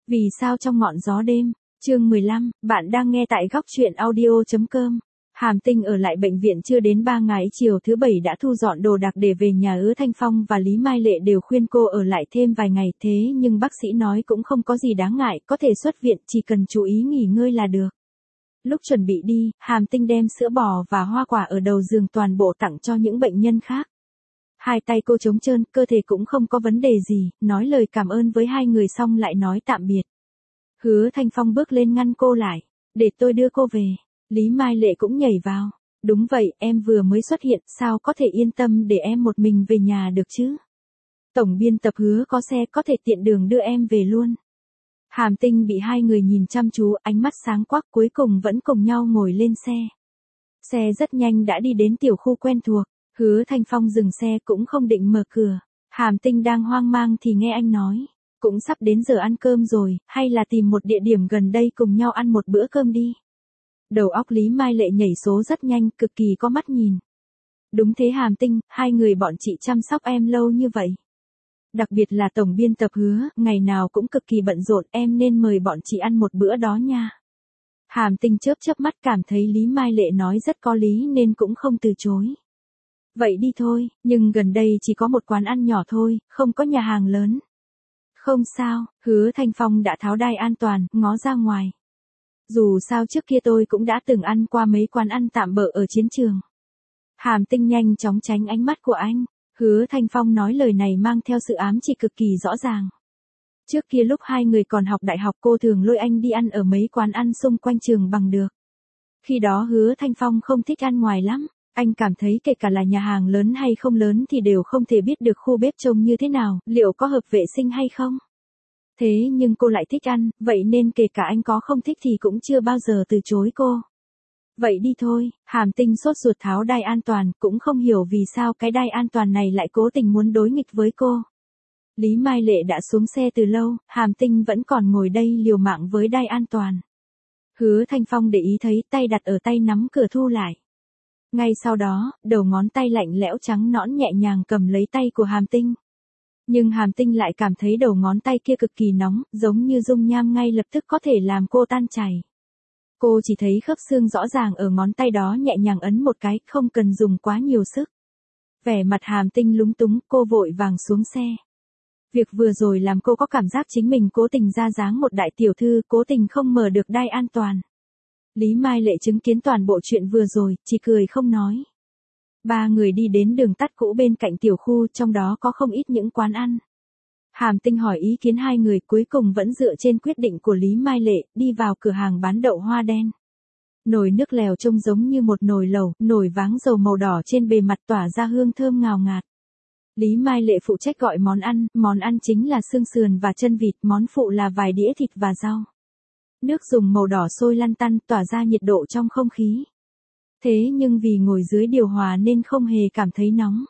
Vì sao trong ngọn gió đêm, chương 15, bạn đang nghe tại góc truyện audio.com. Hàm Tinh ở lại bệnh viện chưa đến 3 ngày, chiều thứ Bảy đã thu dọn đồ đạc để về nhà. Hứa Thanh Phong và Lý Mai Lệ đều khuyên cô ở lại thêm vài ngày, thế nhưng bác sĩ nói cũng không có gì đáng ngại, có thể xuất viện, chỉ cần chú ý nghỉ ngơi là được. Lúc chuẩn bị đi, Hàm Tinh đem sữa bò và hoa quả ở đầu giường toàn bộ tặng cho những bệnh nhân khác. Hai tay cô trống trơn, cơ thể cũng không có vấn đề gì, nói lời cảm ơn với hai người xong lại nói tạm biệt. Hứa Thanh Phong bước lên ngăn cô lại, để tôi đưa cô về. Lý Mai Lệ cũng nhảy vào. Đúng vậy, em vừa mới xuất hiện, sao có thể yên tâm để em một mình về nhà được chứ? Tổng biên tập Hứa có xe, có thể tiện đường đưa em về luôn. Hàm Tinh bị hai người nhìn chăm chú, ánh mắt sáng quắc, cuối cùng vẫn cùng nhau ngồi lên xe. Xe rất nhanh đã đi đến tiểu khu quen thuộc. Hứa Thanh Phong dừng xe cũng không định mở cửa. Hàm Tinh đang hoang mang thì nghe anh nói, cũng sắp đến giờ ăn cơm rồi, hay là tìm một địa điểm gần đây cùng nhau ăn một bữa cơm đi. Đầu óc Lý Mai Lệ nhảy số rất nhanh, cực kỳ có mắt nhìn. Đúng thế Hàm Tinh, hai người bọn chị chăm sóc em lâu như vậy. Đặc biệt là tổng biên tập Hứa, ngày nào cũng cực kỳ bận rộn, em nên mời bọn chị ăn một bữa đó nha. Hàm Tinh chớp chớp mắt, cảm thấy Lý Mai Lệ nói rất có lý nên cũng không từ chối. Vậy đi thôi, nhưng gần đây chỉ có một quán ăn nhỏ thôi, không có nhà hàng lớn. Không sao, Hứa Thanh Phong đã tháo đai an toàn, ngó ra ngoài. Dù sao trước kia tôi cũng đã từng ăn qua mấy quán ăn tạm bợ ở chiến trường. Hàm Tinh nhanh chóng tránh ánh mắt của anh. Hứa Thanh Phong nói lời này mang theo sự ám chỉ cực kỳ rõ ràng. Trước kia lúc hai người còn học đại học, cô thường lôi anh đi ăn ở mấy quán ăn xung quanh trường bằng được. Khi đó Hứa Thanh Phong không thích ăn ngoài lắm. Anh cảm thấy kể cả là nhà hàng lớn hay không lớn thì đều không thể biết được khu bếp trông như thế nào, liệu có hợp vệ sinh hay không. Thế nhưng cô lại thích ăn, vậy nên kể cả anh có không thích thì cũng chưa bao giờ từ chối cô. Vậy đi thôi, Hàm Tinh sốt ruột tháo đai an toàn, cũng không hiểu vì sao cái đai an toàn này lại cố tình muốn đối nghịch với cô. Lý Mai Lệ đã xuống xe từ lâu, Hàm Tinh vẫn còn ngồi đây liều mạng với đai an toàn. Hứa Thanh Phong để ý thấy tay đặt ở tay nắm cửa thu lại. Ngay sau đó, đầu ngón tay lạnh lẽo trắng nõn nhẹ nhàng cầm lấy tay của Hàm Tinh. Nhưng Hàm Tinh lại cảm thấy đầu ngón tay kia cực kỳ nóng, giống như dung nham ngay lập tức có thể làm cô tan chảy. Cô chỉ thấy khớp xương rõ ràng ở ngón tay đó, nhẹ nhàng ấn một cái, không cần dùng quá nhiều sức. Vẻ mặt Hàm Tinh lúng túng, cô vội vàng xuống xe. Việc vừa rồi làm cô có cảm giác chính mình cố tình ra dáng một đại tiểu thư, cố tình không mở được đai an toàn. Lý Mai Lệ chứng kiến toàn bộ chuyện vừa rồi, chỉ cười không nói. Ba người đi đến đường tắt cũ bên cạnh tiểu khu, trong đó có không ít những quán ăn. Hàm Tinh hỏi ý kiến hai người, cuối cùng vẫn dựa trên quyết định của Lý Mai Lệ, đi vào cửa hàng bán đậu hoa đen. Nồi nước lèo trông giống như một nồi lẩu, nổi váng dầu màu đỏ trên bề mặt tỏa ra hương thơm ngào ngạt. Lý Mai Lệ phụ trách gọi món ăn chính là xương sườn và chân vịt, món phụ là vài đĩa thịt và rau. Nước dùng màu đỏ sôi lăn tăn, tỏa ra nhiệt độ trong không khí. Thế nhưng vì ngồi dưới điều hòa nên không hề cảm thấy nóng.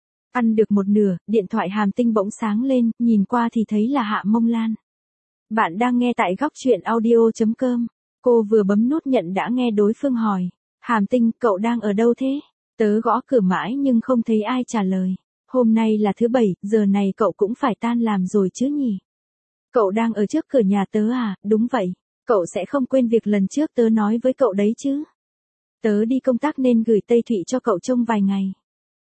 Ăn được một nửa, điện thoại Hàm Tinh bỗng sáng lên, nhìn qua thì thấy là Hạ Mông Lan. Bạn đang nghe tại góc truyện audio.com. Cô vừa bấm nút nhận đã nghe đối phương hỏi. Hàm Tinh, cậu đang ở đâu thế? Tớ gõ cửa mãi nhưng không thấy ai trả lời. Hôm nay là thứ Bảy, giờ này cậu cũng phải tan làm rồi chứ nhỉ? Cậu đang ở trước cửa nhà tớ à? Đúng vậy. Cậu sẽ không quên việc lần trước tớ nói với cậu đấy chứ? Tớ đi công tác nên gửi Tây Thụy cho cậu trông vài ngày.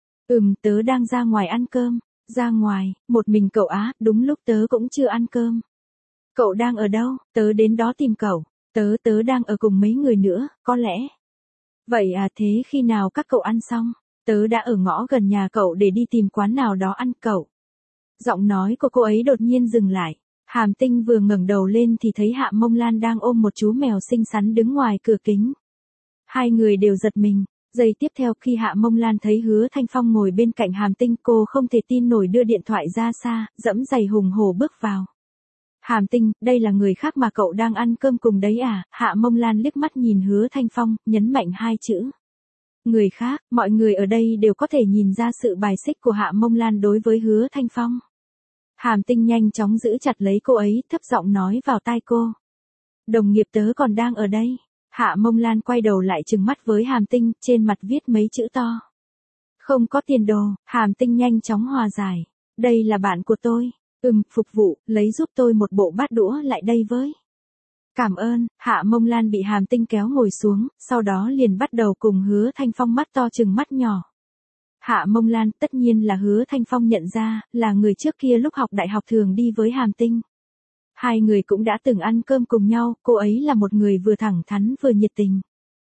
Tớ đang ra ngoài ăn cơm. Ra ngoài, một mình cậu á? Đúng lúc tớ cũng chưa ăn cơm. Cậu đang ở đâu? Tớ đến đó tìm cậu. Tớ đang ở cùng mấy người nữa, có lẽ. Vậy à, thế khi nào các cậu ăn xong? Tớ đã ở ngõ gần nhà cậu để đi tìm quán nào đó ăn cậu. Giọng nói của cô ấy đột nhiên dừng lại. Hàm Tinh vừa ngẩng đầu lên thì thấy Hạ Mông Lan đang ôm một chú mèo xinh xắn đứng ngoài cửa kính. Hai người đều giật mình. Giây tiếp theo khi Hạ Mông Lan thấy Hứa Thanh Phong ngồi bên cạnh Hàm Tinh, cô không thể tin nổi đưa điện thoại ra xa, dẫm giày hùng hổ bước vào. Hàm Tinh, đây là người khác mà cậu đang ăn cơm cùng đấy à? Hạ Mông Lan liếc mắt nhìn Hứa Thanh Phong, nhấn mạnh hai chữ. Người khác, mọi người ở đây đều có thể nhìn ra sự bài xích của Hạ Mông Lan đối với Hứa Thanh Phong. Hàm Tinh nhanh chóng giữ chặt lấy cô ấy, thấp giọng nói vào tai cô. Đồng nghiệp tớ còn đang ở đây. Hạ Mông Lan quay đầu lại trừng mắt với Hàm Tinh, trên mặt viết mấy chữ to. Không có tiền đồ. Hàm Tinh nhanh chóng hòa giải. Đây là bạn của tôi. Phục vụ, lấy giúp tôi một bộ bát đũa lại đây với. Cảm ơn, Hạ Mông Lan bị Hàm Tinh kéo ngồi xuống, sau đó liền bắt đầu cùng Hứa Thanh Phong mắt to trừng mắt nhỏ. Hạ Mông Lan tất nhiên là Hứa Thanh Phong nhận ra, là người trước kia lúc học đại học thường đi với Hàm Tinh. Hai người cũng đã từng ăn cơm cùng nhau, cô ấy là một người vừa thẳng thắn vừa nhiệt tình.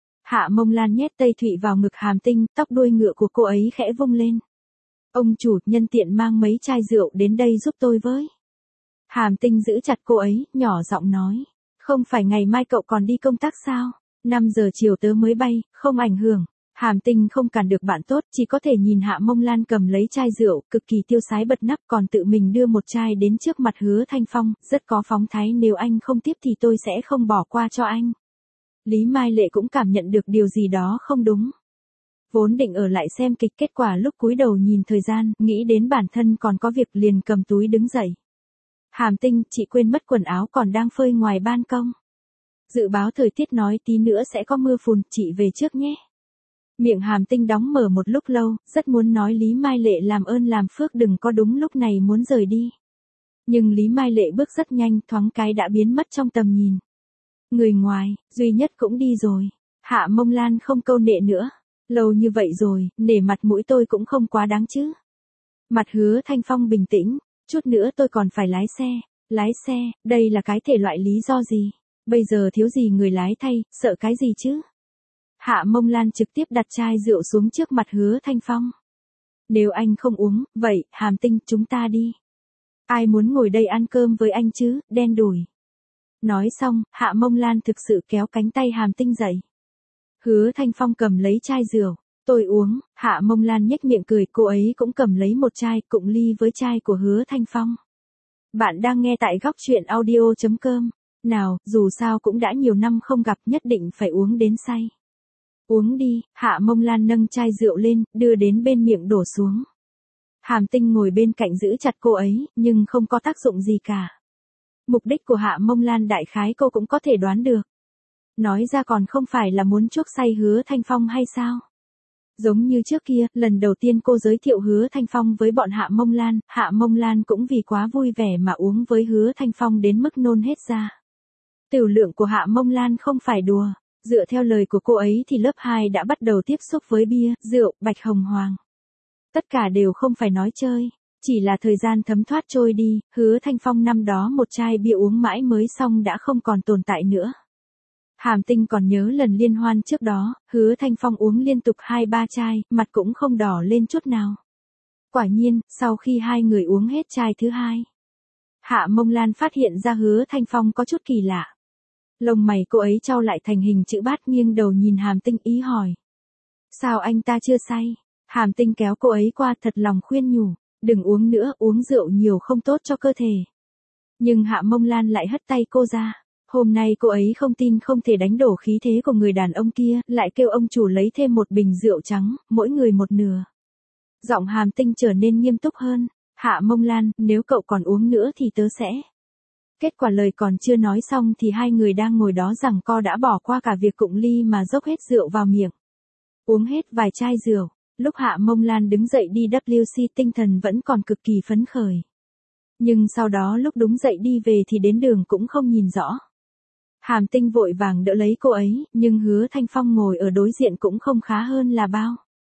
Hạ Mông Lan nhét Tây Thụy vào ngực Hàm Tinh, tóc đuôi ngựa của cô ấy khẽ vung lên. Ông chủ, nhân tiện mang mấy chai rượu đến đây giúp tôi với. Hàm Tinh giữ chặt cô ấy, nhỏ giọng nói. Không phải ngày mai cậu còn đi công tác sao? 5 giờ chiều tớ mới bay, không ảnh hưởng. Hàm Tinh không cản được bạn tốt, chỉ có thể nhìn Hạ Mông Lan cầm lấy chai rượu, cực kỳ tiêu sái bật nắp, còn tự mình đưa một chai đến trước mặt Hứa Thanh Phong, rất có phóng thái, nếu anh không tiếp thì tôi sẽ không bỏ qua cho anh. Lý Mai Lệ cũng cảm nhận được điều gì đó không đúng. Vốn định ở lại xem kịch, kết quả lúc cúi đầu nhìn thời gian, nghĩ đến bản thân còn có việc liền cầm túi đứng dậy. Hàm Tinh, chị quên mất quần áo còn đang phơi ngoài ban công. Dự báo thời tiết nói tí nữa sẽ có mưa phùn, chị về trước nhé. Miệng Hàm Tinh đóng mở một lúc lâu, rất muốn nói Lý Mai Lệ làm ơn làm phước đừng có đúng lúc này muốn rời đi. Nhưng Lý Mai Lệ bước rất nhanh, thoáng cái đã biến mất trong tầm nhìn. Người ngoài, duy nhất cũng đi rồi. Hạ Mông Lan không câu nệ nữa. Lâu như vậy rồi, nể mặt mũi tôi cũng không quá đáng chứ. Mặt Hứa Thanh Phong bình tĩnh, chút nữa tôi còn phải lái xe. Lái xe, đây là cái thể loại lý do gì? Bây giờ thiếu gì người lái thay, sợ cái gì chứ? Hạ Mông Lan trực tiếp đặt chai rượu xuống trước mặt Hứa Thanh Phong. Nếu anh không uống, vậy, Hàm Tinh, chúng ta đi. Ai muốn ngồi đây ăn cơm với anh chứ, đen đủi. Nói xong, Hạ Mông Lan thực sự kéo cánh tay Hàm Tinh dậy. Hứa Thanh Phong cầm lấy chai rượu, tôi uống, Hạ Mông Lan nhếch miệng cười, cô ấy cũng cầm lấy một chai, cụng ly với chai của Hứa Thanh Phong. Bạn đang nghe tại góc truyện audio.com. Nào, dù sao cũng đã nhiều năm không gặp, nhất định phải uống đến say. Uống đi, Hạ Mông Lan nâng chai rượu lên, đưa đến bên miệng đổ xuống. Hàm Tinh ngồi bên cạnh giữ chặt cô ấy, nhưng không có tác dụng gì cả. Mục đích của Hạ Mông Lan đại khái cô cũng có thể đoán được. Nói ra còn không phải là muốn chuốc say Hứa Thanh Phong hay sao? Giống như trước kia, lần đầu tiên cô giới thiệu Hứa Thanh Phong với bọn Hạ Mông Lan cũng vì quá vui vẻ mà uống với Hứa Thanh Phong đến mức nôn hết ra. Tửu lượng của Hạ Mông Lan không phải đùa, dựa theo lời của cô ấy thì lớp 2 đã bắt đầu tiếp xúc với bia, rượu, bạch hồng hoàng. Tất cả đều không phải nói chơi, chỉ là thời gian thấm thoát trôi đi, Hứa Thanh Phong năm đó một chai bia uống mãi mới xong đã không còn tồn tại nữa. Hàm Tinh còn nhớ lần liên hoan trước đó, Hứa Thanh Phong uống liên tục 2-3 chai, mặt cũng không đỏ lên chút nào. Quả nhiên, sau khi hai người uống hết chai thứ hai, Hạ Mông Lan phát hiện ra Hứa Thanh Phong có chút kỳ lạ. Lông mày cô ấy chau lại thành hình chữ bát, nghiêng đầu nhìn Hàm Tinh ý hỏi. Sao anh ta chưa say? Hàm Tinh kéo cô ấy qua, thật lòng khuyên nhủ, đừng uống nữa, uống rượu nhiều không tốt cho cơ thể. Nhưng Hạ Mông Lan lại hất tay cô ra. Hôm nay cô ấy không tin không thể đánh đổ khí thế của người đàn ông kia, lại kêu ông chủ lấy thêm một bình rượu trắng, mỗi người một nửa. Giọng Hàm Tinh trở nên nghiêm túc hơn. Hạ Mông Lan, nếu cậu còn uống nữa thì tớ sẽ. Kết quả lời còn chưa nói xong thì hai người đang ngồi đó giằng co đã bỏ qua cả việc cụng ly mà dốc hết rượu vào miệng. Uống hết vài chai rượu, lúc Hạ Mông Lan đứng dậy đi WC tinh thần vẫn còn cực kỳ phấn khởi. Nhưng sau đó lúc đúng dậy đi về thì đến đường cũng không nhìn rõ. Hàm Tinh vội vàng đỡ lấy cô ấy, nhưng Hứa Thanh Phong ngồi ở đối diện cũng không khá hơn là bao.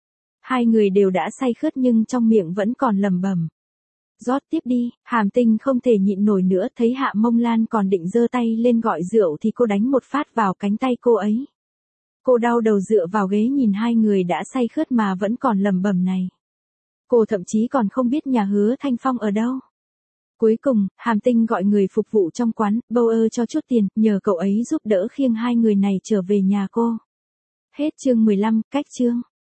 Hai người đều đã say khướt nhưng trong miệng vẫn còn lẩm bẩm. Rót tiếp đi, Hàm Tinh không thể nhịn nổi nữa, thấy Hạ Mông Lan còn định giơ tay lên gọi rượu thì cô đánh một phát vào cánh tay cô ấy. Cô đau đầu dựa vào ghế nhìn hai người đã say khướt mà vẫn còn lẩm bẩm này. Cô thậm chí còn không biết nhà Hứa Thanh Phong ở đâu. Cuối cùng, Hàm Tinh gọi người phục vụ trong quán, bâu ơ cho chút tiền, nhờ cậu ấy giúp đỡ khiêng hai người này trở về nhà cô. Hết chương 15, cách chương.